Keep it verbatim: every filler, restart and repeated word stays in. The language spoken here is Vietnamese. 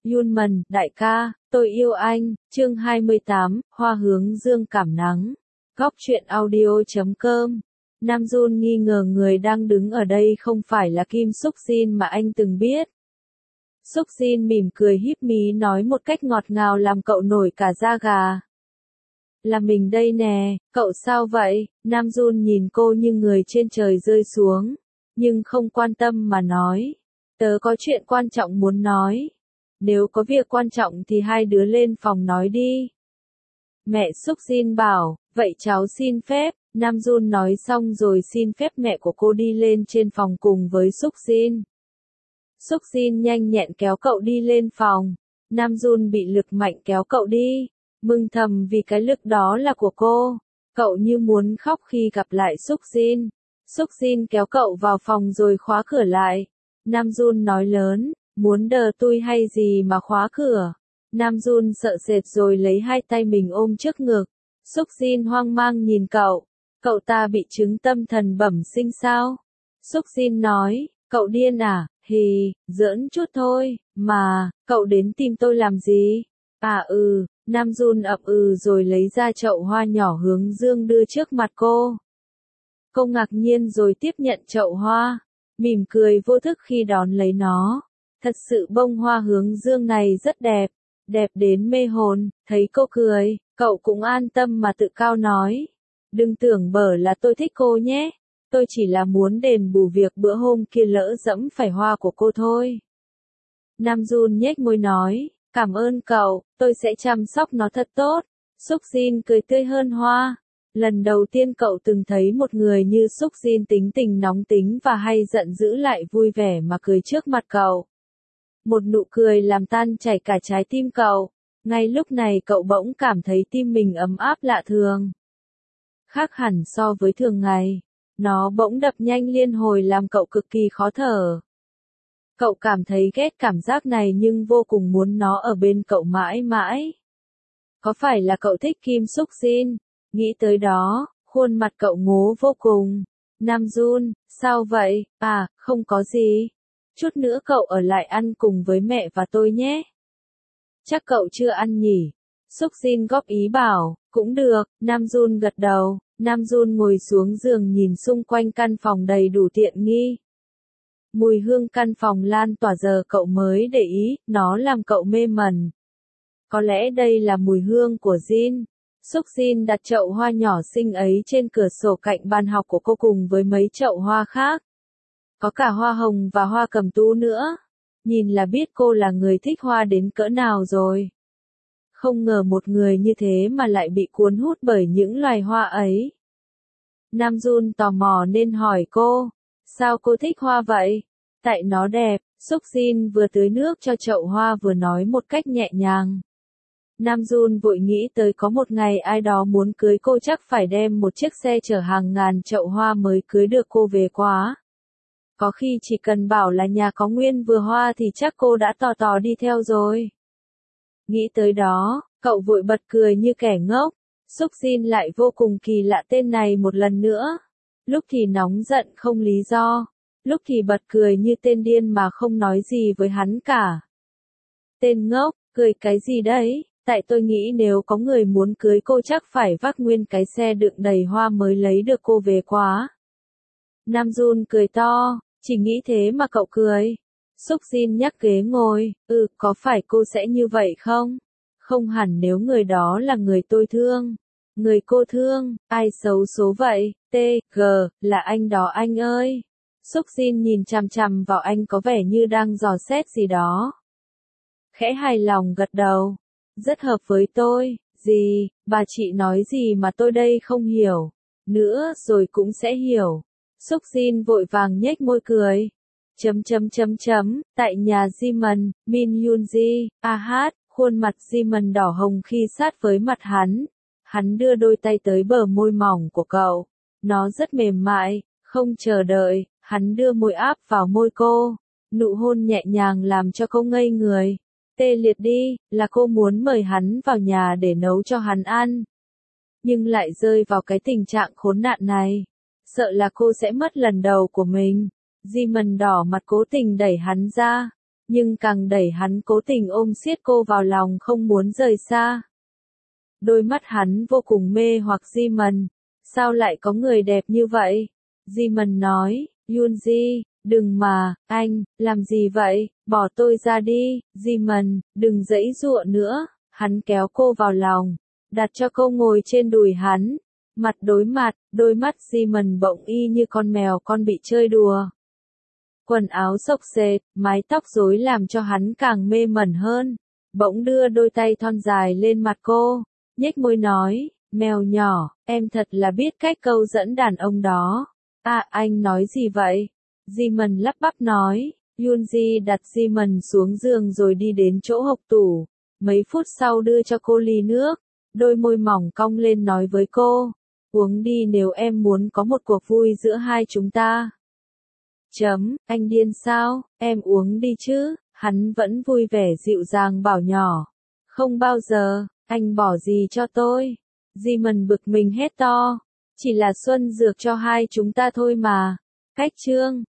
Yunman, đại ca, tôi yêu anh, chương hai mươi tám, hoa hướng dương cảm nắng. Góc truyện audio chấm com. Nam Jun nghi ngờ người đang đứng ở đây không phải là Kim Suk Jin mà anh từng biết. Suk Jin mỉm cười híp mí nói một cách ngọt ngào làm cậu nổi cả da gà. Là mình đây nè, cậu sao vậy? Nam Jun nhìn cô như người trên trời rơi xuống, nhưng không quan tâm mà nói. Tớ có chuyện quan trọng muốn nói. Nếu có việc quan trọng thì hai đứa lên phòng nói đi. Mẹ Suk Jin bảo, vậy cháu xin phép. Nam Jun nói xong rồi xin phép mẹ của cô đi lên trên phòng cùng với Suk Jin. Suk Jin nhanh nhẹn kéo cậu đi lên phòng. Nam Jun bị lực mạnh kéo cậu đi. Mừng thầm vì cái lực đó là của cô. Cậu như muốn khóc khi gặp lại Suk Jin. Suk Jin kéo cậu vào phòng rồi khóa cửa lại. Nam Jun nói lớn, muốn đờ tui hay gì mà khóa cửa. Nam Jun sợ sệt rồi lấy hai tay mình ôm trước ngực. Suk Jin hoang mang nhìn cậu. Cậu ta bị chứng tâm thần bẩm sinh sao? Suk Jin nói, cậu điên à? Hì, giỡn chút thôi, mà, cậu đến tìm tôi làm gì? À ừ, Nam Jun ậm ừ rồi lấy ra chậu hoa nhỏ hướng dương đưa trước mặt cô. Cô ngạc nhiên rồi tiếp nhận chậu hoa, mỉm cười vô thức khi đón lấy nó. Thật sự bông hoa hướng dương này rất đẹp, đẹp đến mê hồn. Thấy cô cười, cậu cũng an tâm mà tự cao nói. Đừng tưởng bở là tôi thích cô nhé, tôi chỉ là muốn đền bù việc bữa hôm kia lỡ dẫm phải hoa của cô thôi. Nam Jun nhếch môi nói, cảm ơn cậu, tôi sẽ chăm sóc nó thật tốt. Suk Jin cười tươi hơn hoa. Lần đầu tiên cậu từng thấy một người như Suk Jin tính tình nóng tính và hay giận dữ lại vui vẻ mà cười trước mặt cậu. Một nụ cười làm tan chảy cả trái tim cậu. Ngay lúc này cậu bỗng cảm thấy tim mình ấm áp lạ thường. Khác hẳn so với thường ngày. Nó bỗng đập nhanh liên hồi làm cậu cực kỳ khó thở. Cậu cảm thấy ghét cảm giác này nhưng vô cùng muốn nó ở bên cậu mãi mãi. Có phải là cậu thích Kim Suk Jin? Nghĩ tới đó, khuôn mặt cậu ngố vô cùng. Nam Jun, sao vậy? À, không có gì. Chút nữa cậu ở lại ăn cùng với mẹ và tôi nhé. Chắc cậu chưa ăn nhỉ? Suk Jin góp ý bảo, cũng được. Nam Jun gật đầu. Nam Jun ngồi xuống giường nhìn xung quanh căn phòng đầy đủ tiện nghi. Mùi hương căn phòng lan tỏa giờ cậu mới để ý, nó làm cậu mê mẩn. Có lẽ đây là mùi hương của Jin. Suk Jin đặt chậu hoa nhỏ xinh ấy trên cửa sổ cạnh bàn học của cô cùng với mấy chậu hoa khác. Có cả hoa hồng và hoa cẩm tú nữa. Nhìn là biết cô là người thích hoa đến cỡ nào rồi. Không ngờ một người như thế mà lại bị cuốn hút bởi những loài hoa ấy. Nam Jun tò mò nên hỏi cô, sao cô thích hoa vậy? Tại nó đẹp. Suk Jin vừa tưới nước cho chậu hoa vừa nói một cách nhẹ nhàng. Nam Jun vội nghĩ tới có một ngày ai đó muốn cưới cô chắc phải đem một chiếc xe chở hàng ngàn chậu hoa mới cưới được cô về quá. Có khi chỉ cần bảo là nhà có nguyên vườn hoa thì chắc cô đã tò tò đi theo rồi. Nghĩ tới đó, cậu vội bật cười như kẻ ngốc. Suk Jin lại vô cùng kỳ lạ tên này một lần nữa. Lúc thì nóng giận không lý do, lúc thì bật cười như tên điên mà không nói gì với hắn cả. Tên ngốc, cười cái gì đấy? Tại tôi nghĩ nếu có người muốn cưới cô chắc phải vác nguyên cái xe đựng đầy hoa mới lấy được cô về quá. Nam Jun cười to, chỉ nghĩ thế mà cậu cười. Suk Jin nhắc ghế ngồi, ừ, có phải cô sẽ như vậy không? Không hẳn nếu người đó là người tôi thương. Người cô thương, ai xấu số vậy? T, G, là anh đó anh ơi. Suk Jin nhìn chằm chằm vào anh có vẻ như đang dò xét gì đó. Khẽ hài lòng gật đầu. Rất hợp với tôi. Gì, bà chị nói gì mà tôi đây không hiểu. Nữa rồi cũng sẽ hiểu. Suk Jin vội vàng nhếch môi cười. Chấm chấm chấm chấm, tại nhà Jimin, Min Yoonji, a hát, khuôn mặt Jimin đỏ hồng khi sát với mặt hắn. Hắn đưa đôi tay tới bờ môi mỏng của cậu. Nó rất mềm mại, không chờ đợi, hắn đưa môi áp vào môi cô. Nụ hôn nhẹ nhàng làm cho cô ngây người. Tê liệt đi, là cô muốn mời hắn vào nhà để nấu cho hắn ăn. Nhưng lại rơi vào cái tình trạng khốn nạn này. Sợ là cô sẽ mất lần đầu của mình. Jimin đỏ mặt cố tình đẩy hắn ra. nhưng càng đẩy hắn cố tình ôm siết cô vào lòng không muốn rời xa. Đôi mắt hắn vô cùng mê hoặc Ji-mần. Sao lại có người đẹp như vậy? Ji-mần nói, Yoonji, đừng mà, anh, làm gì vậy, bỏ tôi ra đi, Ji-mần, đừng giãy giụa nữa. Hắn kéo cô vào lòng, đặt cho cô ngồi trên đùi hắn. Mặt đối mặt, đôi mắt Ji-mần bỗng y như con mèo con bị chơi đùa. Quần áo xộc xệch, mái tóc rối làm cho hắn càng mê mẩn hơn. Bỗng đưa đôi tay thon dài lên mặt cô, nhếch môi nói, mèo nhỏ, em thật là biết cách câu dẫn đàn ông đó. À, anh nói gì vậy? Ji-mần lắp bắp nói. Yoonji đặt Ji-mần xuống giường rồi đi đến chỗ hộc tủ. Mấy phút sau đưa cho cô ly nước, đôi môi mỏng cong lên nói với cô, uống đi nếu em muốn có một cuộc vui giữa hai chúng ta. Chấm, anh điên sao, em uống đi chứ, hắn vẫn vui vẻ dịu dàng bảo nhỏ. Không bao giờ, anh bỏ gì cho tôi. Ji-mần bực mình hét to, chỉ là xuân dược cho hai chúng ta thôi mà. Cách chương